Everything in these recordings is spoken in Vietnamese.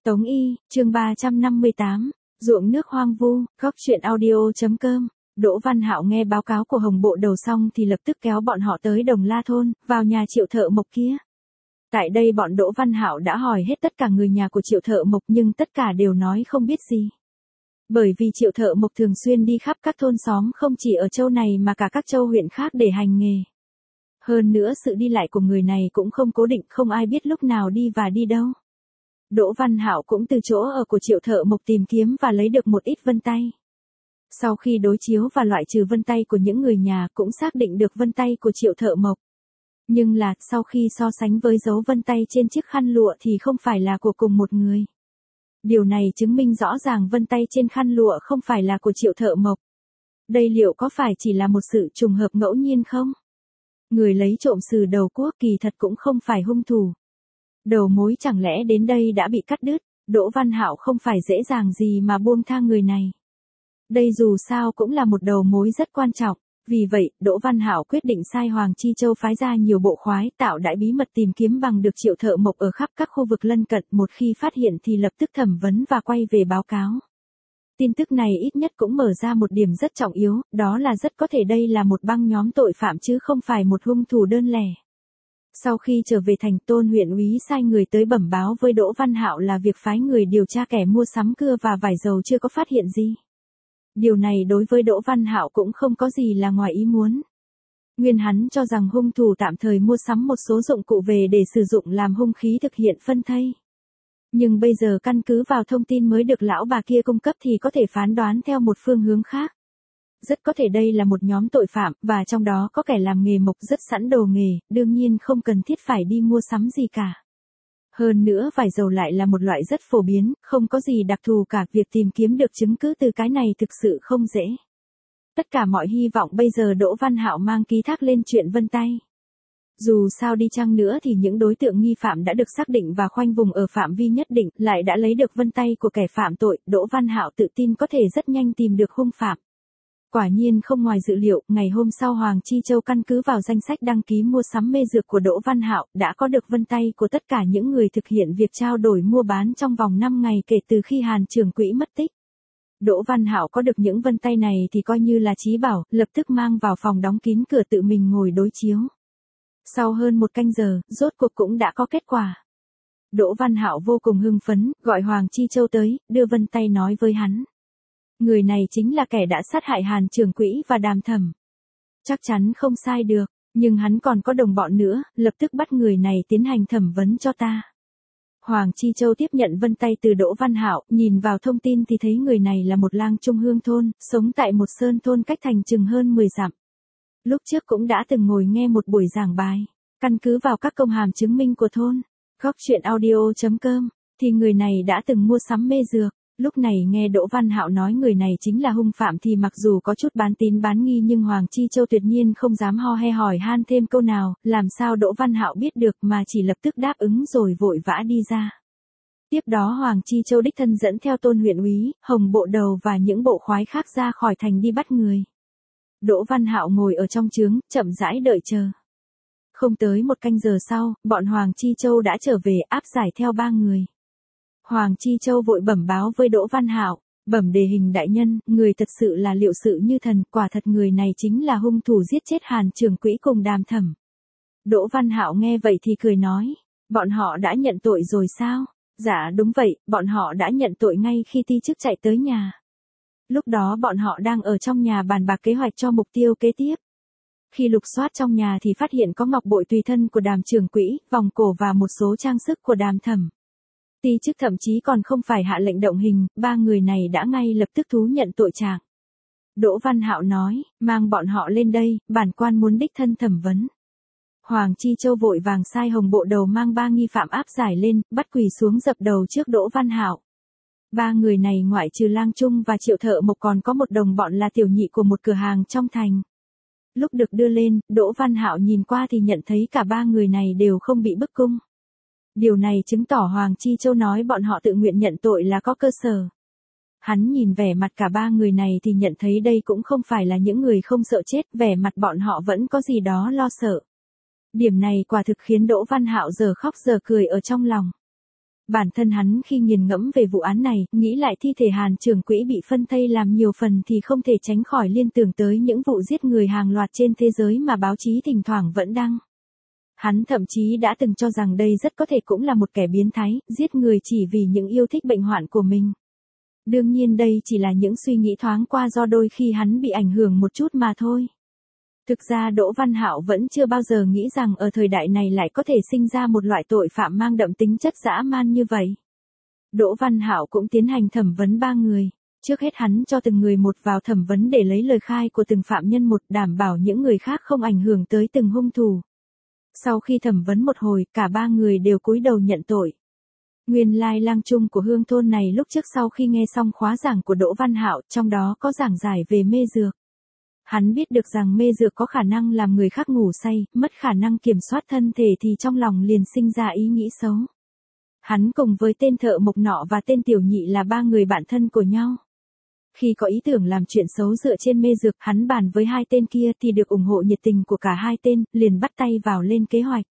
Tống Y, chương 358, ruộng nước hoang vu, góc truyện audio.com. Đỗ Văn Hạo nghe báo cáo của Hồng Bộ Đầu xong thì lập tức kéo bọn họ tới Đồng La thôn, vào nhà Triệu Thợ Mộc kia. Tại đây bọn Đỗ Văn Hạo đã hỏi hết tất cả người nhà của Triệu Thợ Mộc nhưng tất cả đều nói không biết gì. Bởi vì Triệu Thợ Mộc thường xuyên đi khắp các thôn xóm không chỉ ở châu này mà cả các châu huyện khác để hành nghề. Hơn nữa sự đi lại của người này cũng không cố định, không ai biết lúc nào đi và đi đâu. Đỗ Văn Hạo cũng từ chỗ ở của Triệu Thợ Mộc tìm kiếm và lấy được một ít vân tay. Sau khi đối chiếu và loại trừ vân tay của những người nhà cũng xác định được vân tay của Triệu Thợ Mộc. Nhưng là, sau khi so sánh với dấu vân tay trên chiếc khăn lụa thì không phải là của cùng một người. Điều này chứng minh rõ ràng vân tay trên khăn lụa không phải là của Triệu Thợ Mộc. Đây liệu có phải chỉ là một sự trùng hợp ngẫu nhiên không? Người lấy trộm sừ đầu cuốc kỳ thật cũng không phải hung thủ. Đầu mối chẳng lẽ đến đây đã bị cắt đứt, Đỗ Văn Hạo không phải dễ dàng gì mà buông tha người này. Đây dù sao cũng là một đầu mối rất quan trọng, vì vậy, Đỗ Văn Hạo quyết định sai Hoàng Chi Châu phái ra nhiều bộ khoái tạo đại bí mật tìm kiếm bằng được Triệu Thợ Mộc ở khắp các khu vực lân cận, một khi phát hiện thì lập tức thẩm vấn và quay về báo cáo. Tin tức này ít nhất cũng mở ra một điểm rất trọng yếu, đó là rất có thể đây là một băng nhóm tội phạm chứ không phải một hung thủ đơn lẻ. Sau khi trở về thành, Tôn huyện úy sai người tới bẩm báo với Đỗ Văn Hạo là việc phái người điều tra kẻ mua sắm cưa và vải dầu chưa có phát hiện gì. Điều này đối với Đỗ Văn Hạo cũng không có gì là ngoài ý muốn. Nguyên hắn cho rằng hung thủ tạm thời mua sắm một số dụng cụ về để sử dụng làm hung khí thực hiện phân thây. Nhưng bây giờ căn cứ vào thông tin mới được lão bà kia cung cấp thì có thể phán đoán theo một phương hướng khác. Rất có thể đây là một nhóm tội phạm, và trong đó có kẻ làm nghề mộc rất sẵn đồ nghề, đương nhiên không cần thiết phải đi mua sắm gì cả. Hơn nữa vải dầu lại là một loại rất phổ biến, không có gì đặc thù cả, việc tìm kiếm được chứng cứ từ cái này thực sự không dễ. Tất cả mọi hy vọng bây giờ Đỗ Văn Hạo mang ký thác lên chuyện vân tay. Dù sao đi chăng nữa thì những đối tượng nghi phạm đã được xác định và khoanh vùng ở phạm vi nhất định, lại đã lấy được vân tay của kẻ phạm tội, Đỗ Văn Hạo tự tin có thể rất nhanh tìm được hung phạm. Quả nhiên không ngoài dự liệu, ngày hôm sau Hoàng Chi Châu căn cứ vào danh sách đăng ký mua sắm mê dược của Đỗ Văn Hạo, đã có được vân tay của tất cả những người thực hiện việc trao đổi mua bán trong vòng 5 ngày kể từ khi Hàn Trường Quỹ mất tích. Đỗ Văn Hạo có được những vân tay này thì coi như là chí bảo, lập tức mang vào phòng đóng kín cửa tự mình ngồi đối chiếu. Sau hơn 1 canh giờ, rốt cuộc cũng đã có kết quả. Đỗ Văn Hạo vô cùng hưng phấn, gọi Hoàng Chi Châu tới, đưa vân tay nói với hắn. Người này chính là kẻ đã sát hại Hàn Trường Quỹ và Đàm Thẩm. Chắc chắn không sai được, nhưng hắn còn có đồng bọn nữa, lập tức bắt người này tiến hành thẩm vấn cho ta. Hoàng Chi Châu tiếp nhận vân tay từ Đỗ Văn Hạo, nhìn vào thông tin thì thấy người này là một lang trung hương thôn, sống tại một sơn thôn cách thành chừng hơn 10 dặm. Lúc trước cũng đã từng ngồi nghe một buổi giảng bài, căn cứ vào các công hàm chứng minh của thôn, góc truyện audio.com, thì người này đã từng mua sắm mê dược. Lúc này nghe Đỗ Văn Hạo nói người này chính là hung phạm thì mặc dù có chút bán tín bán nghi nhưng Hoàng Chi Châu tuyệt nhiên không dám ho he hỏi han thêm câu nào, làm sao Đỗ Văn Hạo biết được mà chỉ lập tức đáp ứng rồi vội vã đi ra. Tiếp đó Hoàng Chi Châu đích thân dẫn theo Tôn huyện úy, Hồng Bộ Đầu và những bộ khoái khác ra khỏi thành đi bắt người. Đỗ Văn Hạo ngồi ở trong trướng, chậm rãi đợi chờ. Không tới 1 canh giờ sau, bọn Hoàng Chi Châu đã trở về áp giải theo 3 người. Hoàng Chi Châu vội bẩm báo với Đỗ Văn Hạo, bẩm đề hình đại nhân, người thật sự là liệu sự như thần, quả thật người này chính là hung thủ giết chết Hàn Trường Quỹ cùng Đàm Thẩm. Đỗ Văn Hạo nghe vậy thì cười nói, bọn họ đã nhận tội rồi sao? Dạ đúng vậy, bọn họ đã nhận tội ngay khi ti chức chạy tới nhà. Lúc đó bọn họ đang ở trong nhà bàn bạc kế hoạch cho mục tiêu kế tiếp. Khi lục soát trong nhà thì phát hiện có ngọc bội tùy thân của Đàm Trường Quỹ, vòng cổ và một số trang sức của Đàm Thẩm. Ti chức thậm chí còn không phải hạ lệnh động hình, 3 người này đã ngay lập tức thú nhận tội trạng. Đỗ Văn Hạo nói, mang bọn họ lên đây, bản quan muốn đích thân thẩm vấn. Hoàng Chi Châu vội vàng sai Hồng Bộ Đầu mang 3 nghi phạm áp giải lên, bắt quỳ xuống dập đầu trước Đỗ Văn Hạo. 3 người này ngoại trừ Lang Trung và Triệu Thợ Mộc còn có một đồng bọn là tiểu nhị của một cửa hàng trong thành. Lúc được đưa lên, Đỗ Văn Hạo nhìn qua thì nhận thấy cả 3 người này đều không bị bức cung. Điều này chứng tỏ Hoàng Chi Châu nói bọn họ tự nguyện nhận tội là có cơ sở. Hắn nhìn vẻ mặt cả 3 người này thì nhận thấy đây cũng không phải là những người không sợ chết, vẻ mặt bọn họ vẫn có gì đó lo sợ. Điểm này quả thực khiến Đỗ Văn Hạo giờ khóc giờ cười ở trong lòng. Bản thân hắn khi nghiền ngẫm về vụ án này, nghĩ lại thi thể Hàn Trường Quỹ bị phân thây làm nhiều phần thì không thể tránh khỏi liên tưởng tới những vụ giết người hàng loạt trên thế giới mà báo chí thỉnh thoảng vẫn đăng. Hắn thậm chí đã từng cho rằng đây rất có thể cũng là một kẻ biến thái, giết người chỉ vì những yêu thích bệnh hoạn của mình. Đương nhiên đây chỉ là những suy nghĩ thoáng qua do đôi khi hắn bị ảnh hưởng một chút mà thôi. Thực ra Đỗ Văn Hạo vẫn chưa bao giờ nghĩ rằng ở thời đại này lại có thể sinh ra một loại tội phạm mang đậm tính chất dã man như vậy. Đỗ Văn Hạo cũng tiến hành thẩm vấn 3 người. Trước hết hắn cho từng người một vào thẩm vấn để lấy lời khai của từng phạm nhân một, đảm bảo những người khác không ảnh hưởng tới từng hung thủ. Sau khi thẩm vấn một hồi, cả 3 người đều cúi đầu nhận tội. Nguyên lai lang trung của hương thôn này lúc trước sau khi nghe xong khóa giảng của Đỗ Văn Hạo, trong đó có giảng giải về mê dược. Hắn biết được rằng mê dược có khả năng làm người khác ngủ say, mất khả năng kiểm soát thân thể thì trong lòng liền sinh ra ý nghĩ xấu. Hắn cùng với tên thợ mộc nọ và tên tiểu nhị là 3 người bạn thân của nhau. Khi có ý tưởng làm chuyện xấu dựa trên mê dược, hắn bàn với 2 tên kia thì được ủng hộ nhiệt tình của cả 2 tên, liền bắt tay vào lên kế hoạch.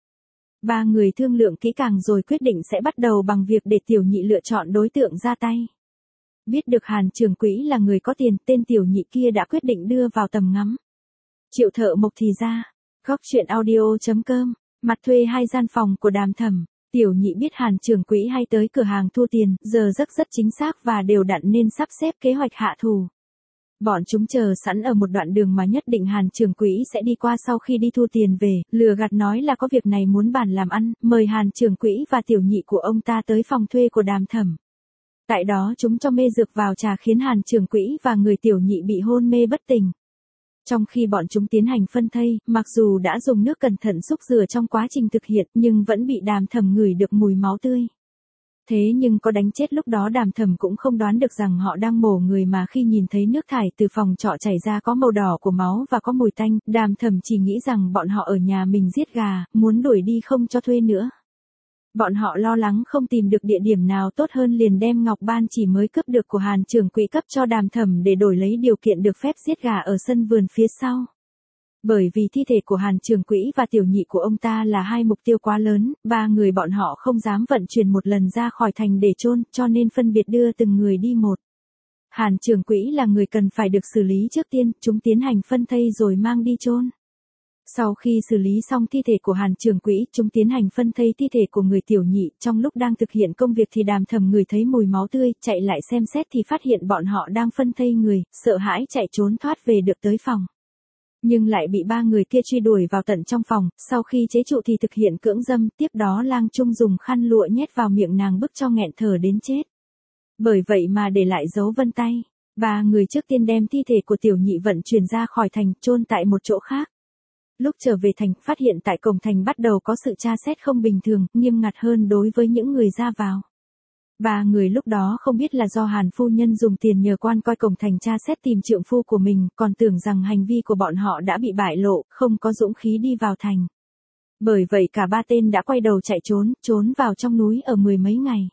3 người thương lượng kỹ càng rồi quyết định sẽ bắt đầu bằng việc để tiểu nhị lựa chọn đối tượng ra tay. Biết được Hàn Trường Quỹ là người có tiền, tên tiểu nhị kia đã quyết định đưa vào tầm ngắm. Triệu thợ mộc thì ra, góc chuyện audio.com, mặt thuê 2 gian phòng của Đàm Thẩm. Tiểu nhị biết Hàn Trường Quỹ hay tới cửa hàng thu tiền, giờ giấc rất chính xác và đều đặn nên sắp xếp kế hoạch hạ thù. Bọn chúng chờ sẵn ở một đoạn đường mà nhất định Hàn Trường Quỹ sẽ đi qua sau khi đi thu tiền về, lừa gạt nói là có việc này muốn bàn làm ăn, mời Hàn Trường Quỹ và tiểu nhị của ông ta tới phòng thuê của Đàm Thẩm. Tại đó chúng cho mê dược vào trà khiến Hàn Trường Quỹ và người tiểu nhị bị hôn mê bất tỉnh. Trong khi bọn chúng tiến hành phân thây, mặc dù đã dùng nước cẩn thận xúc rửa trong quá trình thực hiện nhưng vẫn bị Đàm Thẩm ngửi được mùi máu tươi. Thế nhưng có đánh chết lúc đó Đàm Thẩm cũng không đoán được rằng họ đang mổ người, mà khi nhìn thấy nước thải từ phòng trọ chảy ra có màu đỏ của máu và có mùi tanh, Đàm Thẩm chỉ nghĩ rằng bọn họ ở nhà mình giết gà, muốn đuổi đi không cho thuê nữa. Bọn họ lo lắng không tìm được địa điểm nào tốt hơn liền đem ngọc ban chỉ mới cướp được của Hàn Trường Quỹ cấp cho Đàm Thẩm để đổi lấy điều kiện được phép giết gà ở sân vườn phía sau. Bởi vì thi thể của Hàn Trường Quỹ và tiểu nhị của ông ta là 2 mục tiêu quá lớn, 3 người bọn họ không dám vận chuyển một lần ra khỏi thành để chôn, cho nên phân biệt đưa từng người đi một. Hàn Trường Quỹ là người cần phải được xử lý trước tiên, chúng tiến hành phân thây rồi mang đi chôn. Sau khi xử lý xong thi thể của Hàn Trường Quỹ, chúng tiến hành phân thây thi thể của người tiểu nhị. Trong lúc đang thực hiện công việc thì Đàm Thẩm ngửi thấy mùi máu tươi, chạy lại xem xét thì phát hiện bọn họ đang phân thây người, sợ hãi chạy trốn thoát về được tới phòng. Nhưng lại bị 3 người kia truy đuổi vào tận trong phòng, sau khi chế trụ thì thực hiện cưỡng dâm, tiếp đó lang trung dùng khăn lụa nhét vào miệng nàng bức cho nghẹn thở đến chết. Bởi vậy mà để lại dấu vân tay, 3 người trước tiên đem thi thể của tiểu nhị vận chuyển ra khỏi thành, chôn tại một chỗ khác. Lúc trở về thành, phát hiện tại cổng thành bắt đầu có sự tra xét không bình thường, nghiêm ngặt hơn đối với những người ra vào. 3 người lúc đó không biết là do Hàn phu nhân dùng tiền nhờ quan coi cổng thành tra xét tìm trượng phu của mình, còn tưởng rằng hành vi của bọn họ đã bị bại lộ, không có dũng khí đi vào thành. Bởi vậy cả 3 tên đã quay đầu chạy trốn vào trong núi ở 10 mấy ngày.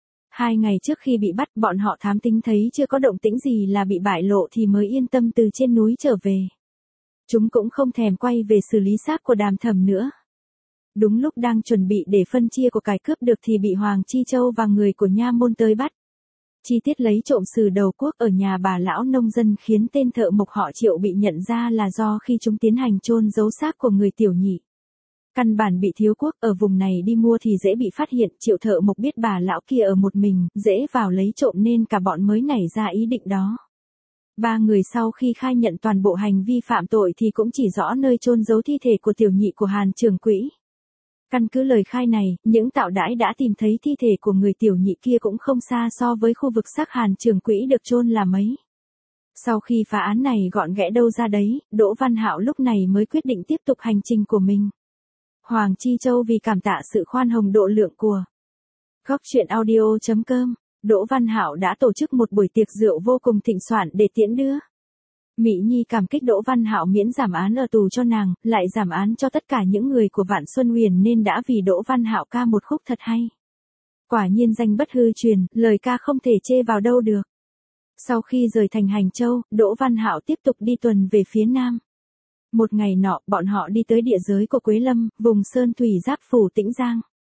2 ngày trước khi bị bắt, bọn họ thám tính thấy chưa có động tĩnh gì là bị bại lộ thì mới yên tâm từ trên núi trở về. Chúng cũng không thèm quay về xử lý xác của Đàm Thẩm nữa. Đúng lúc đang chuẩn bị để phân chia của cải cướp được thì bị Hoàng Chi Châu và người của nha môn tới bắt. Chi tiết lấy trộm sừ đầu cuốc ở nhà bà lão nông dân khiến tên thợ mộc họ Triệu bị nhận ra là do khi chúng tiến hành chôn giấu xác của người tiểu nhị. Căn bản bị thiếu cuốc ở vùng này đi mua thì dễ bị phát hiện, Triệu thợ mộc biết bà lão kia ở một mình, dễ vào lấy trộm nên cả bọn mới nảy ra ý định đó. 3 người sau khi khai nhận toàn bộ hành vi phạm tội thì cũng chỉ rõ nơi chôn giấu thi thể của tiểu nhị của Hàn Trường Quỹ. Căn cứ lời khai này, những tạo đãi đã tìm thấy thi thể của người tiểu nhị kia cũng không xa so với khu vực xác Hàn Trường Quỹ được chôn là mấy. Sau khi phá án này gọn ghẽ đâu ra đấy, Đỗ Văn Hạo lúc này mới quyết định tiếp tục hành trình của mình. Hoàng Chi Châu vì cảm tạ sự khoan hồng độ lượng của góc chuyện audio.com, Đỗ Văn Hạo đã tổ chức một buổi tiệc rượu vô cùng thịnh soạn để tiễn đưa. Mỹ Nhi cảm kích Đỗ Văn Hạo miễn giảm án ở tù cho nàng, lại giảm án cho tất cả những người của Vạn Xuân Huyền nên đã vì Đỗ Văn Hạo ca một khúc thật hay. Quả nhiên danh bất hư truyền, lời ca không thể chê vào đâu được. Sau khi rời thành Hành Châu, Đỗ Văn Hạo tiếp tục đi tuần về phía nam. Một ngày nọ, bọn họ đi tới địa giới của Quế Lâm, vùng Sơn Thủy Giáp phủ Tĩnh Giang.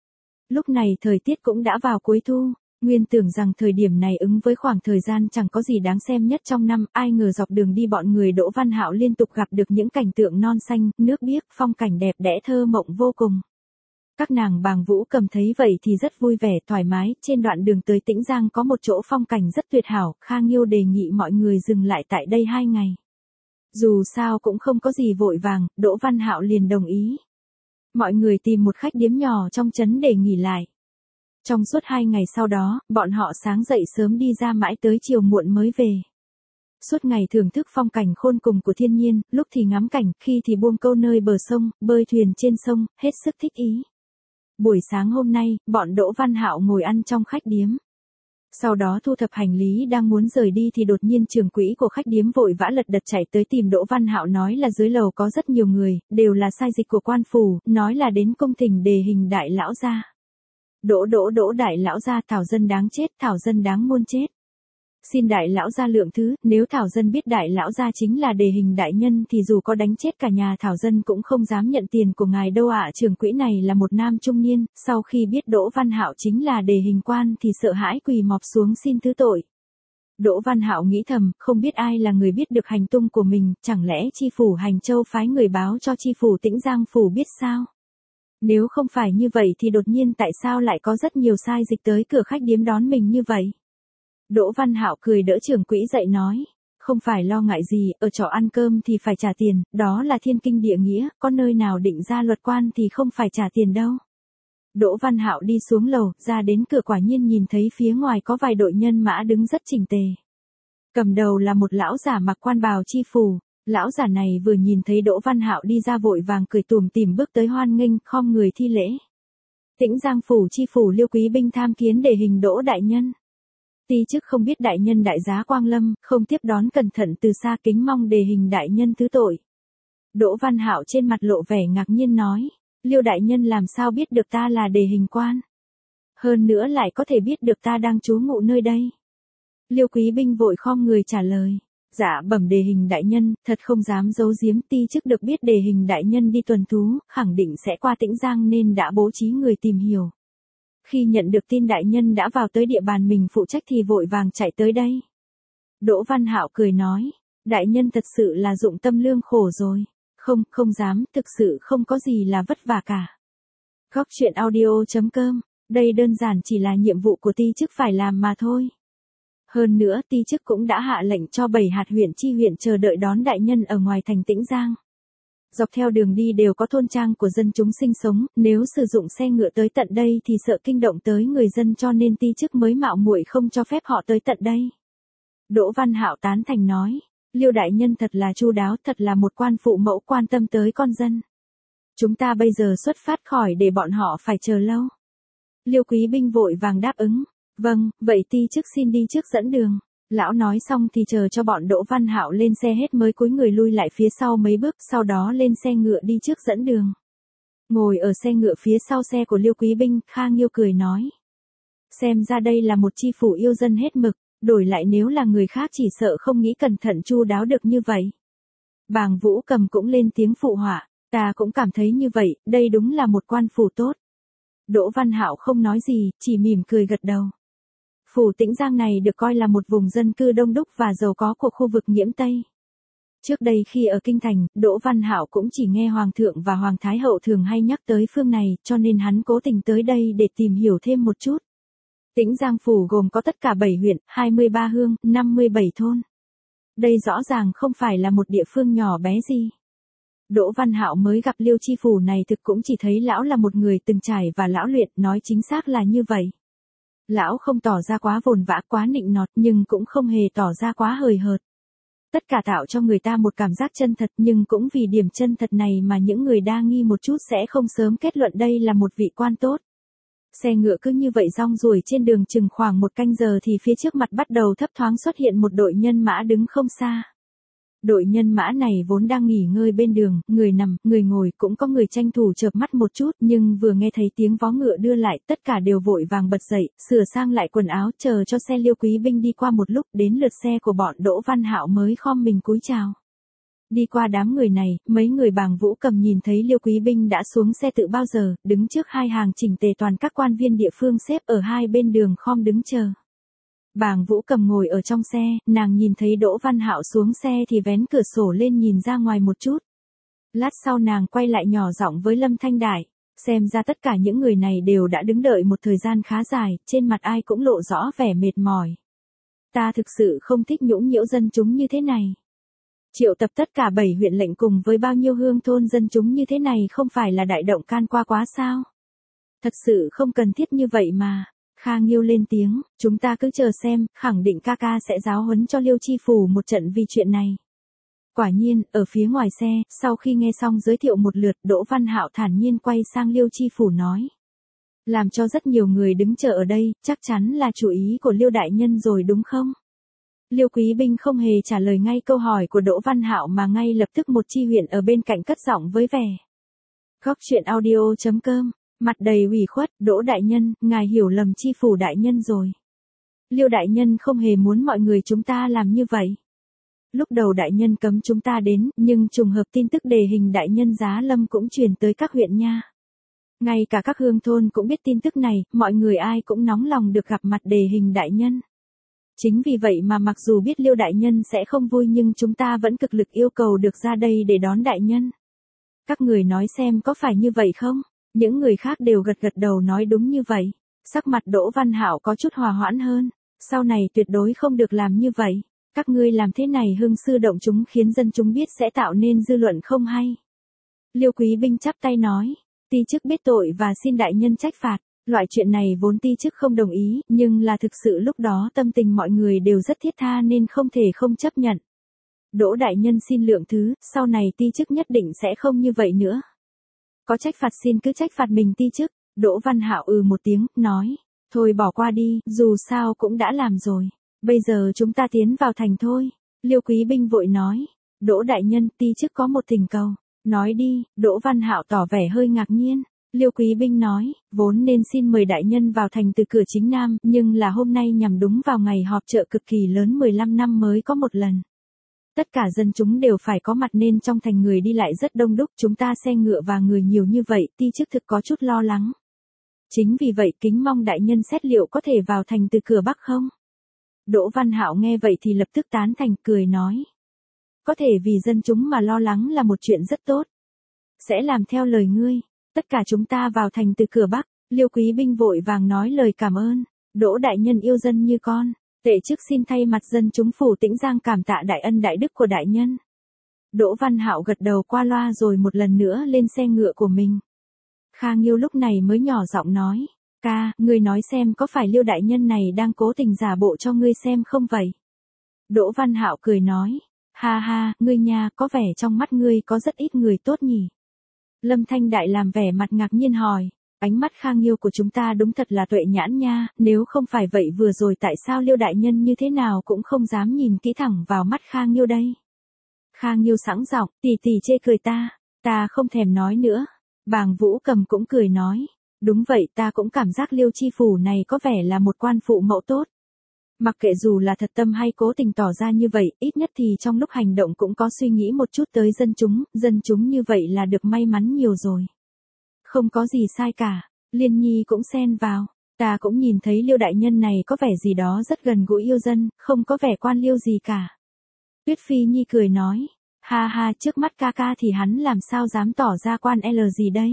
Lúc này thời tiết cũng đã vào cuối thu, nguyên tưởng rằng thời điểm này ứng với khoảng thời gian chẳng có gì đáng xem nhất trong năm, ai ngờ dọc đường đi bọn người Đỗ Văn Hạo liên tục gặp được những cảnh tượng non xanh, nước biếc, phong cảnh đẹp đẽ thơ mộng vô cùng. Các nàng Bàng Vũ Cầm thấy vậy thì rất vui vẻ, thoải mái, trên đoạn đường tới Tĩnh Giang có một chỗ phong cảnh rất tuyệt hảo, Kha Nghiêu đề nghị mọi người dừng lại tại đây 2 ngày. Dù sao cũng không có gì vội vàng, Đỗ Văn Hạo liền đồng ý. Mọi người tìm một khách điếm nhỏ trong trấn để nghỉ lại. Trong suốt 2 ngày sau đó, bọn họ sáng dậy sớm đi ra mãi tới chiều muộn mới về. Suốt ngày thưởng thức phong cảnh khôn cùng của thiên nhiên, lúc thì ngắm cảnh, khi thì buông câu nơi bờ sông, bơi thuyền trên sông, hết sức thích ý. Buổi sáng hôm nay, bọn Đỗ Văn Hạo ngồi ăn trong khách điếm. Sau đó thu thập hành lý đang muốn rời đi thì đột nhiên trưởng quỹ của khách điếm vội vã lật đật chạy tới tìm Đỗ Văn Hạo nói là dưới lầu có rất nhiều người, đều là sai dịch của quan phủ, nói là đến cung thỉnh đề hình đại lão gia. Đỗ đại lão gia, thảo dân đáng chết, thảo dân đáng muôn chết. Xin đại lão gia lượng thứ, nếu thảo dân biết đại lão gia chính là đề hình đại nhân thì dù có đánh chết cả nhà thảo dân cũng không dám nhận tiền của ngài đâu ạ. Trưởng quỹ này là một nam trung niên, sau khi biết Đỗ Văn Hạo chính là đề hình quan thì sợ hãi quỳ mọp xuống xin thứ tội. Đỗ Văn Hạo nghĩ thầm, không biết ai là người biết được hành tung của mình, chẳng lẽ chi phủ Hành Châu phái người báo cho chi phủ Tĩnh Giang phủ biết sao? Nếu không phải như vậy thì đột nhiên tại sao lại có rất nhiều sai dịch tới cửa khách điếm đón mình như vậy? Đỗ Văn Hạo cười đỡ trưởng quỹ dậy nói, không phải lo ngại gì, ở trọ ăn cơm thì phải trả tiền, đó là thiên kinh địa nghĩa, có nơi nào định ra luật quan thì không phải trả tiền đâu. Đỗ Văn Hạo đi xuống lầu, ra đến cửa quả nhiên nhìn thấy phía ngoài có vài đội nhân mã đứng rất chỉnh tề. Cầm đầu là một lão giả mặc quan bào chi phủ, lão giả này vừa nhìn thấy Đỗ Văn Hạo đi ra vội vàng cười tủm tỉm bước tới hoan nghênh, khom người thi lễ. Tĩnh Giang phủ chi phủ Liêu Quý Binh tham kiến đề hình Đỗ đại nhân. Ti chức không biết đại nhân đại giá quang lâm, không tiếp đón cẩn thận từ xa, kính mong đề hình đại nhân thứ tội. Đỗ Văn Hạo trên mặt lộ vẻ ngạc nhiên nói, Liêu đại nhân làm sao biết được ta là đề hình quan? Hơn nữa lại có thể biết được ta đang trú ngụ nơi đây. Liêu Quý Binh vội khom người trả lời, dạ bẩm đề hình đại nhân, thật không dám giấu giếm, ti chức được biết đề hình đại nhân đi tuần thú, khẳng định sẽ qua Tĩnh Giang nên đã bố trí người tìm hiểu. Khi nhận được tin đại nhân đã vào tới địa bàn mình phụ trách thì vội vàng chạy tới đây. Đỗ Văn Hạo cười nói, đại nhân thật sự là dụng tâm lương khổ rồi. Không dám, thực sự không có gì là vất vả cả. Góc truyện audio.com, đây đơn giản chỉ là nhiệm vụ của ti chức phải làm mà thôi. Hơn nữa ti chức cũng đã hạ lệnh cho 7 hạt huyện chi huyện chờ đợi đón đại nhân ở ngoài thành Tĩnh Giang. Dọc theo đường đi đều có thôn trang của dân chúng sinh sống, nếu sử dụng xe ngựa tới tận đây thì sợ kinh động tới người dân cho nên ti chức mới mạo muội không cho phép họ tới tận đây. Đỗ Văn Hạo tán thành nói, Liêu đại nhân thật là chu đáo, thật là một quan phụ mẫu quan tâm tới con dân. Chúng ta bây giờ xuất phát khỏi để bọn họ phải chờ lâu. Liêu Quý Binh vội vàng đáp ứng, vâng, vậy ti chức xin đi trước dẫn đường. Lão nói xong thì chờ cho bọn Đỗ Văn Hạo lên xe hết mới cúi người lui lại phía sau mấy bước, sau đó lên xe ngựa đi trước dẫn đường. Ngồi ở xe ngựa phía sau xe của Liêu Quý Binh, Kha Nghiêu cười nói, xem ra đây là một chi phủ yêu dân hết mực, đổi lại nếu là người khác chỉ sợ không nghĩ cẩn thận chu đáo được như vậy. Bàng Vũ Cầm cũng lên tiếng phụ họa, ta cũng cảm thấy như vậy, đây đúng là một quan phủ tốt. Đỗ Văn Hạo không nói gì, chỉ mỉm cười gật đầu. Phủ Tĩnh Giang này được coi là một vùng dân cư đông đúc và giàu có của khu vực Nhiễm Tây. Trước đây khi ở Kinh Thành, Đỗ Văn Hạo cũng chỉ nghe Hoàng thượng và Hoàng Thái hậu thường hay nhắc tới phương này, cho nên hắn cố tình tới đây để tìm hiểu thêm một chút. Tĩnh Giang phủ gồm có tất cả 7 huyện, 23 hương, 57 thôn. Đây rõ ràng không phải là một địa phương nhỏ bé gì. Đỗ Văn Hạo mới gặp Liêu chi phủ này thực cũng chỉ thấy lão là một người từng trải và lão luyện, nói chính xác là như vậy. Lão không tỏ ra quá vồn vã quá nịnh nọt nhưng cũng không hề tỏ ra quá hời hợt. Tất cả tạo cho người ta một cảm giác chân thật nhưng cũng vì điểm chân thật này mà những người đa nghi một chút sẽ không sớm kết luận đây là một vị quan tốt. Xe ngựa cứ như vậy rong ruổi trên đường chừng khoảng 1 canh giờ thì phía trước mặt bắt đầu thấp thoáng xuất hiện một đội nhân mã đứng không xa. Đội nhân mã này vốn đang nghỉ ngơi bên đường, người nằm, người ngồi, cũng có người tranh thủ chợp mắt một chút, nhưng vừa nghe thấy tiếng vó ngựa đưa lại, tất cả đều vội vàng bật dậy, sửa sang lại quần áo, chờ cho xe Liêu Quý Binh đi qua một lúc, đến lượt xe của bọn Đỗ Văn Hạo mới khom mình cúi chào. Đi qua đám người này, mấy người Bàng Vũ Cầm nhìn thấy Liêu Quý Binh đã xuống xe tự bao giờ, đứng trước hai hàng chỉnh tề toàn các quan viên địa phương xếp ở hai bên đường khom đứng chờ. Bàng Vũ Cầm ngồi ở trong xe, nàng nhìn thấy Đỗ Văn Hạo xuống xe thì vén cửa sổ lên nhìn ra ngoài một chút. Lát sau nàng quay lại nhỏ giọng với Lâm Thanh Đại, xem ra tất cả những người này đều đã đứng đợi một thời gian khá dài, trên mặt ai cũng lộ rõ vẻ mệt mỏi. Ta thực sự không thích nhũng nhiễu dân chúng như thế này. Triệu tập tất cả 7 huyện lệnh cùng với bao nhiêu hương thôn dân chúng như thế này không phải là đại động can qua quá sao? Thật sự không cần thiết như vậy mà. Kha Nghiêu lên tiếng, chúng ta cứ chờ xem, khẳng định ca ca sẽ giáo huấn cho Liêu Chi Phủ một trận vì chuyện này. Quả nhiên, ở phía ngoài xe, sau khi nghe xong giới thiệu một lượt, Đỗ Văn Hạo thản nhiên quay sang Liêu Chi Phủ nói. Làm cho rất nhiều người đứng chờ ở đây, chắc chắn là chủ ý của Liêu Đại Nhân rồi đúng không? Liêu Quý Binh không hề trả lời ngay câu hỏi của Đỗ Văn Hạo mà ngay lập tức một chi huyện ở bên cạnh cất giọng với vẻ. Góc truyện audio.com, mặt đầy ủy khuất, Đỗ Đại Nhân, ngài hiểu lầm Chi Phủ Đại Nhân rồi. Liêu Đại Nhân không hề muốn mọi người chúng ta làm như vậy. Lúc đầu Đại Nhân cấm chúng ta đến, nhưng trùng hợp tin tức đề hình Đại Nhân Giá Lâm cũng truyền tới các huyện nha. Ngay cả các hương thôn cũng biết tin tức này, mọi người ai cũng nóng lòng được gặp mặt đề hình Đại Nhân. Chính vì vậy mà mặc dù biết Liêu Đại Nhân sẽ không vui nhưng chúng ta vẫn cực lực yêu cầu được ra đây để đón Đại Nhân. Các người nói xem có phải như vậy không? Những người khác đều gật gật đầu nói đúng như vậy. Sắc mặt Đỗ Văn Hạo có chút hòa hoãn hơn. Sau này tuyệt đối không được làm như vậy. Các ngươi làm thế này hưng sư động chúng khiến dân chúng biết sẽ tạo nên dư luận không hay. Liêu Quý Binh chắp tay nói. Ti chức biết tội và xin Đại Nhân trách phạt. Loại chuyện này vốn ti chức không đồng ý, nhưng là thực sự lúc đó tâm tình mọi người đều rất thiết tha nên không thể không chấp nhận. Đỗ Đại Nhân xin lượng thứ, sau này ti chức nhất định sẽ không như vậy nữa. Có trách phạt xin cứ trách phạt mình ti chức. Đỗ Văn Hạo một tiếng, nói. Thôi bỏ qua đi, dù sao cũng đã làm rồi. Bây giờ chúng ta tiến vào thành thôi. Liêu Quý Binh vội nói. Đỗ Đại Nhân, ti chức có một thỉnh cầu. Nói đi, Đỗ Văn Hạo tỏ vẻ hơi ngạc nhiên. Liêu Quý Binh nói, vốn nên xin mời Đại Nhân vào thành từ cửa chính Nam, nhưng là hôm nay nhằm đúng vào ngày họp chợ cực kỳ lớn 15 năm mới có một lần. Tất cả dân chúng đều phải có mặt nên trong thành người đi lại rất đông đúc, chúng ta xe ngựa và người nhiều như vậy, ti chức thực có chút lo lắng. Chính vì vậy kính mong Đại Nhân xét liệu có thể vào thành từ cửa Bắc không? Đỗ Văn Hạo nghe vậy thì lập tức tán thành, cười nói. Có thể vì dân chúng mà lo lắng là một chuyện rất tốt. Sẽ làm theo lời ngươi. Tất cả chúng ta vào thành từ cửa Bắc. Liêu Quý Binh vội vàng nói lời cảm ơn. Đỗ Đại Nhân yêu dân như con. Tệ chức xin thay mặt dân chúng phủ Tĩnh Giang cảm tạ đại ân đại đức của Đại Nhân. Đỗ Văn Hạo gật đầu qua loa rồi một lần nữa lên xe ngựa của mình. Kha Nghiêu lúc này mới nhỏ giọng nói. Ca, ngươi nói xem có phải Liêu Đại Nhân này đang cố tình giả bộ cho ngươi xem không vậy? Đỗ Văn Hạo cười nói. Ha ha, ngươi nha, có vẻ trong mắt ngươi có rất ít người tốt nhỉ? Lâm Thanh Đại làm vẻ mặt ngạc nhiên hỏi. Ánh mắt Kha Nghiêu của chúng ta đúng thật là tuệ nhãn nha, nếu không phải vậy vừa rồi tại sao Liêu Đại Nhân như thế nào cũng không dám nhìn kỹ thẳng vào mắt Kha Nghiêu đây? Kha Nghiêu sẵn giọng, tỷ tỷ chê cười ta không thèm nói nữa. Bàng Vũ Cầm cũng cười nói. Đúng vậy, ta cũng cảm giác Liêu Chi Phủ này có vẻ là một quan phụ mẫu tốt. Mặc kệ dù là thật tâm hay cố tình tỏ ra như vậy, ít nhất thì trong lúc hành động cũng có suy nghĩ một chút tới dân chúng như vậy là được may mắn nhiều rồi. Không có gì sai cả, Liên Nhi cũng xen vào, ta cũng nhìn thấy Liêu Đại Nhân này có vẻ gì đó rất gần gũi yêu dân, không có vẻ quan liêu gì cả. Tuyết Phi Nhi cười nói, ha ha trước mắt ca ca thì hắn làm sao dám tỏ ra quan L gì đây.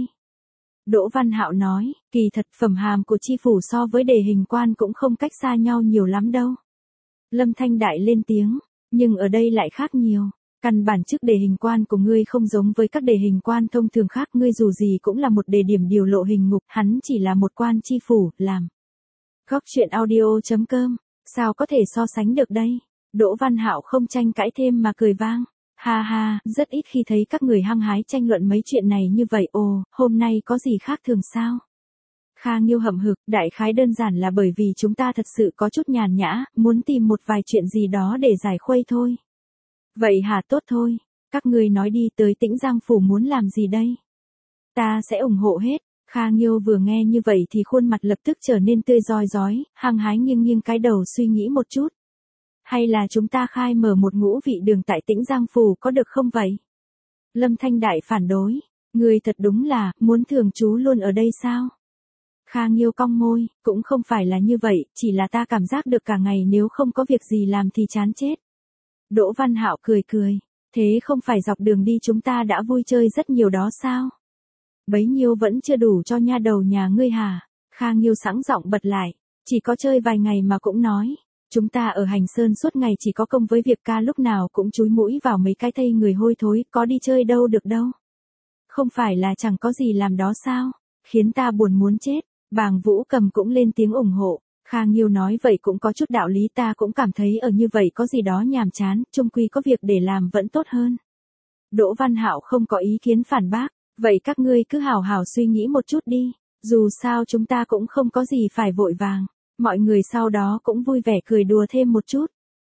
Đỗ Văn Hạo nói, kỳ thật phẩm hàm của chi phủ so với đề hình quan cũng không cách xa nhau nhiều lắm đâu. Lâm Thanh Đại lên tiếng, nhưng ở đây lại khác nhiều. Căn bản chức đề hình quan của ngươi không giống với các đề hình quan thông thường khác, ngươi dù gì cũng là một đề điểm điều lộ hình ngục, hắn chỉ là một quan chi phủ, làm. Góc truyện audio.com, sao có thể so sánh được đây? Đỗ Văn Hạo không tranh cãi thêm mà cười vang. Ha ha, rất ít khi thấy các người hăng hái tranh luận mấy chuyện này như vậy. Ồ, hôm nay có gì khác thường sao? Kha Nghiêu hậm hực, đại khái đơn giản là bởi vì chúng ta thật sự có chút nhàn nhã, muốn tìm một vài chuyện gì đó để giải khuây thôi. Vậy hả, tốt thôi, các ngươi nói đi, tới Tĩnh Giang phủ muốn làm gì đây? Ta sẽ ủng hộ hết. Kha Nghiêu vừa nghe như vậy thì khuôn mặt lập tức trở nên tươi rói rói, hăng hái nghiêng nghiêng cái đầu suy nghĩ một chút. Hay là chúng ta khai mở một ngũ vị đường tại Tĩnh Giang Phủ có được không vậy? Lâm Thanh Đại phản đối. Người thật đúng là, muốn thường trú luôn ở đây sao? Kha Nghiêu cong môi, cũng không phải là như vậy, chỉ là ta cảm giác được cả ngày nếu không có việc gì làm thì chán chết. Đỗ Văn Hạo cười cười, thế không phải dọc đường đi chúng ta đã vui chơi rất nhiều đó sao? Bấy nhiêu vẫn chưa đủ cho nha đầu nhà ngươi hả? Kha Nghiêu sẵn giọng bật lại, chỉ có chơi vài ngày mà cũng nói. Chúng ta ở Hành Sơn suốt ngày chỉ có công với việc ca lúc nào cũng chúi mũi vào mấy cái thây người hôi thối, có đi chơi đâu được đâu. Không phải là chẳng có gì làm đó sao? Khiến ta buồn muốn chết. Bàng Vũ Cầm cũng lên tiếng ủng hộ. Kha Nghiêu nói vậy cũng có chút đạo lý, ta cũng cảm thấy ở như vậy có gì đó nhàm chán, chung quy có việc để làm vẫn tốt hơn. Đỗ Văn Hạo không có ý kiến phản bác, vậy các ngươi cứ hào hào suy nghĩ một chút đi, dù sao chúng ta cũng không có gì phải vội vàng. Mọi người sau đó cũng vui vẻ cười đùa thêm một chút.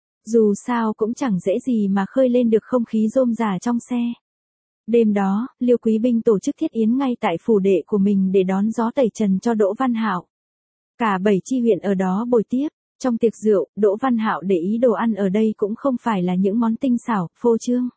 Dù sao cũng chẳng dễ gì mà khơi lên được không khí rôm rả trong xe. Đêm đó, Liêu Quý Binh tổ chức thiết yến ngay tại phủ đệ của mình để đón gió tẩy trần cho Đỗ Văn Hạo. Cả 7 chi huyện ở đó bồi tiếp. Trong tiệc rượu, Đỗ Văn Hạo để ý đồ ăn ở đây cũng không phải là những món tinh xảo, phô trương.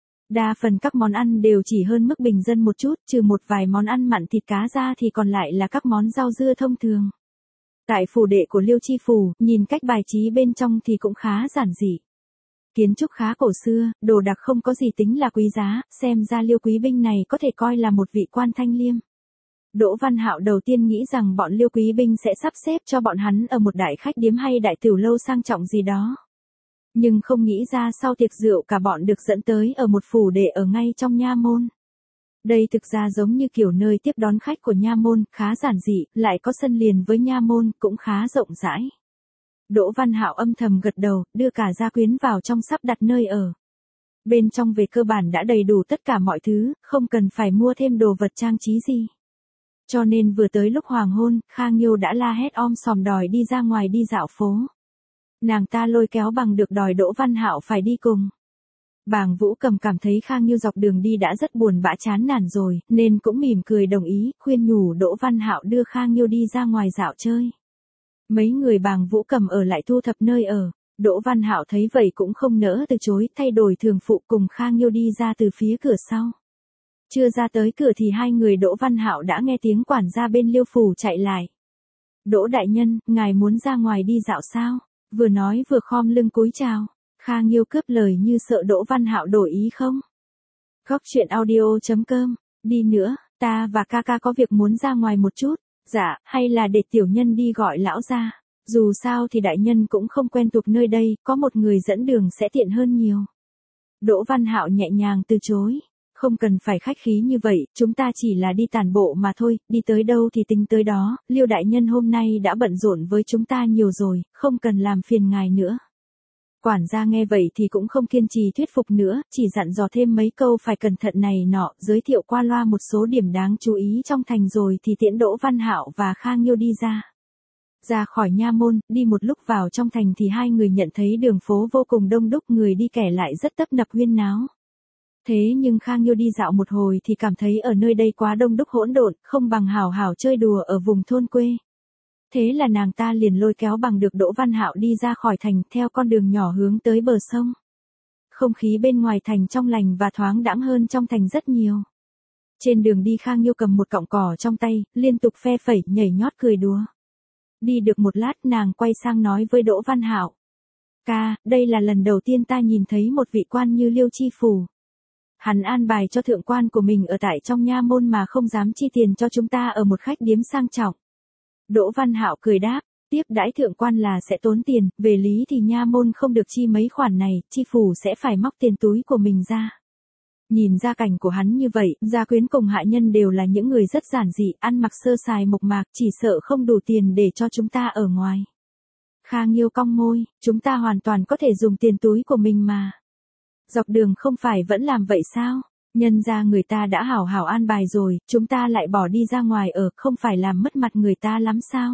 Đa phần các món ăn đều chỉ hơn mức bình dân một chút, trừ một vài món ăn mặn thịt cá ra thì còn lại là các món rau dưa thông thường. Tại phủ đệ của Liêu Chi Phủ, nhìn cách bài trí bên trong thì cũng khá giản dị. Kiến trúc khá cổ xưa, đồ đạc không có gì tính là quý giá, xem ra Liêu Quý Binh này có thể coi là một vị quan thanh liêm. Đỗ Văn Hạo đầu tiên nghĩ rằng bọn Liêu Quý Binh sẽ sắp xếp cho bọn hắn ở một đại khách điếm hay đại tiểu lâu sang trọng gì đó. Nhưng không nghĩ ra sau tiệc rượu cả bọn được dẫn tới ở một phủ đệ ở ngay trong nha môn. Đây thực ra giống như kiểu nơi tiếp đón khách của nha môn, khá giản dị, lại có sân liền với nha môn, cũng khá rộng rãi. Đỗ Văn Hạo âm thầm gật đầu, đưa cả gia quyến vào trong sắp đặt nơi ở. Bên trong về cơ bản đã đầy đủ tất cả mọi thứ, không cần phải mua thêm đồ vật trang trí gì. Cho nên vừa tới lúc hoàng hôn, Kha Nghiêu đã la hét om sòm đòi đi ra ngoài đi dạo phố. Nàng ta lôi kéo Bằng Được đòi Đỗ Văn Hạo phải đi cùng. Bàng Vũ Cầm cảm thấy Kha Nghiêu dọc đường đi đã rất buồn bã chán nản rồi, nên cũng mỉm cười đồng ý, khuyên nhủ Đỗ Văn Hạo đưa Kha Nghiêu đi ra ngoài dạo chơi. Mấy người Bàng Vũ Cầm ở lại thu thập nơi ở. Đỗ Văn Hạo thấy vậy cũng không nỡ từ chối, thay đổi thường phụ cùng Kha Nghiêu đi ra từ phía cửa sau. Chưa ra tới cửa thì hai người Đỗ Văn Hạo đã nghe tiếng quản gia bên Liêu phủ chạy lại. Đỗ đại nhân, ngài muốn ra ngoài đi dạo sao? Vừa nói vừa khom lưng cúi chào. Kha Nghiêu cướp lời như sợ Đỗ Văn Hạo đổi ý không. Góc truyện audio.com, đi nữa, ta và ca ca có việc muốn ra ngoài một chút. Dạ, hay là để tiểu nhân đi gọi lão ra. Dù sao thì đại nhân cũng không quen thuộc nơi đây, có một người dẫn đường sẽ tiện hơn nhiều. Đỗ Văn Hạo nhẹ nhàng từ chối. Không cần phải khách khí như vậy, chúng ta chỉ là đi tản bộ mà thôi, đi tới đâu thì tính tới đó, Liêu đại nhân hôm nay đã bận rộn với chúng ta nhiều rồi, không cần làm phiền ngài nữa. Quản gia nghe vậy thì cũng không kiên trì thuyết phục nữa, chỉ dặn dò thêm mấy câu phải cẩn thận này nọ, giới thiệu qua loa một số điểm đáng chú ý trong thành rồi thì tiễn Đỗ Văn Hạo và Kha Nghiêu đi ra. Ra khỏi nha môn, đi một lúc vào trong thành thì hai người nhận thấy đường phố vô cùng đông đúc, người đi kẻ lại rất tấp nập huyên náo. Thế nhưng Kha Nghiêu đi dạo một hồi thì cảm thấy ở nơi đây quá đông đúc hỗn độn, không bằng hào hào chơi đùa ở vùng thôn quê. Thế là nàng ta liền lôi kéo Bằng Được Đỗ Văn Hạo đi ra khỏi thành, theo con đường nhỏ hướng tới bờ sông. Không khí bên ngoài thành trong lành và thoáng đãng hơn trong thành rất nhiều. Trên đường đi Kha Nghiêu cầm một cọng cỏ trong tay, liên tục phe phẩy, nhảy nhót cười đùa. Đi được một lát nàng quay sang nói với Đỗ Văn Hạo. Ca, đây là lần đầu tiên ta nhìn thấy một vị quan như Liêu Chi Phủ. Hắn an bài cho thượng quan của mình ở tại trong nha môn mà không dám chi tiền cho chúng ta ở một khách điếm sang trọng. Đỗ Văn Hạo cười đáp, tiếp đãi thượng quan là sẽ tốn tiền, về lý thì nha môn không được chi mấy khoản này, Chi Phủ sẽ phải móc tiền túi của mình ra. Nhìn gia cảnh của hắn như vậy, gia quyến cùng hạ nhân đều là những người rất giản dị, ăn mặc sơ sài mộc mạc, chỉ sợ không đủ tiền để cho chúng ta ở ngoài. Kha Nghiêu cong môi, chúng ta hoàn toàn có thể dùng tiền túi của mình mà. Dọc đường không phải vẫn làm vậy sao? Nhân ra người ta đã hảo hảo an bài rồi, chúng ta lại bỏ đi ra ngoài ở, không phải làm mất mặt người ta lắm sao?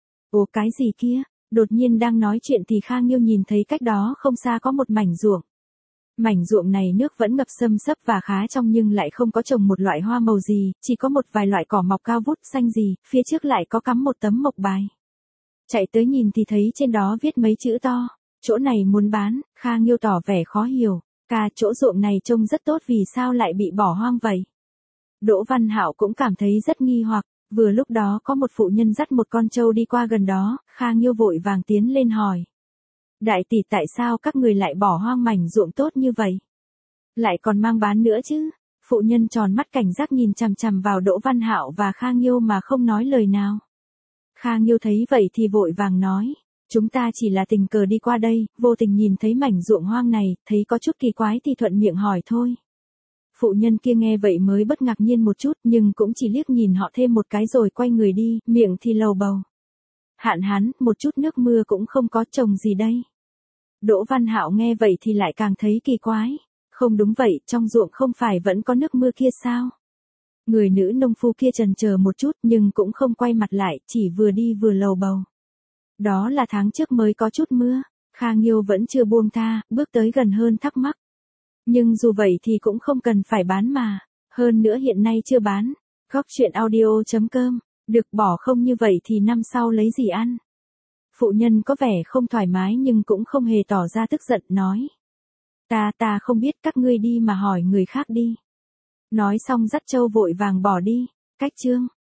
Ồ cái gì kia? Đột nhiên đang nói chuyện thì Kha Nghiêu nhìn thấy cách đó không xa có một mảnh ruộng. Mảnh ruộng này nước vẫn ngập xâm xấp và khá trong nhưng lại không có trồng một loại hoa màu gì, chỉ có một vài loại cỏ mọc cao vút xanh gì, phía trước lại có cắm một tấm mộc bài. Chạy tới nhìn thì thấy trên đó viết mấy chữ to. Chỗ này muốn bán, Kha Nghiêu tỏ vẻ khó hiểu. Ca, chỗ ruộng này trông rất tốt vì sao lại bị bỏ hoang vậy? Đỗ Văn Hạo cũng cảm thấy rất nghi hoặc, vừa lúc đó có một phụ nhân dắt một con trâu đi qua gần đó, Kha Nghiêu vội vàng tiến lên hỏi. Đại tỷ, tại sao các người lại bỏ hoang mảnh ruộng tốt như vậy? Lại còn mang bán nữa chứ? Phụ nhân tròn mắt cảnh giác nhìn chằm chằm vào Đỗ Văn Hạo và Kha Nghiêu mà không nói lời nào. Kha Nghiêu thấy vậy thì vội vàng nói. Chúng ta chỉ là tình cờ đi qua đây, vô tình nhìn thấy mảnh ruộng hoang này, thấy có chút kỳ quái thì thuận miệng hỏi thôi. Phụ nhân kia nghe vậy mới bất ngạc nhiên một chút nhưng cũng chỉ liếc nhìn họ thêm một cái rồi quay người đi, miệng thì lầu bầu. Hạn hán, một chút nước mưa cũng không có, trồng gì đây? Đỗ Văn Hạo nghe vậy thì lại càng thấy kỳ quái. Không đúng vậy, trong ruộng không phải vẫn có nước mưa kia sao? Người nữ nông phu kia chần chờ một chút nhưng cũng không quay mặt lại, chỉ vừa đi vừa lầu bầu. Đó là tháng trước mới có chút mưa. Kha Nghiêu vẫn chưa buông tha, bước tới gần hơn thắc mắc. Nhưng dù vậy thì cũng không cần phải bán mà. Hơn nữa hiện nay chưa bán. Góc chuyện audio.com. Được bỏ không như vậy thì năm sau lấy gì ăn? Phụ nhân có vẻ không thoải mái nhưng cũng không hề tỏ ra tức giận, nói. Ta không biết, các ngươi đi mà hỏi người khác đi. Nói xong dắt trâu vội vàng bỏ đi. Cách chương.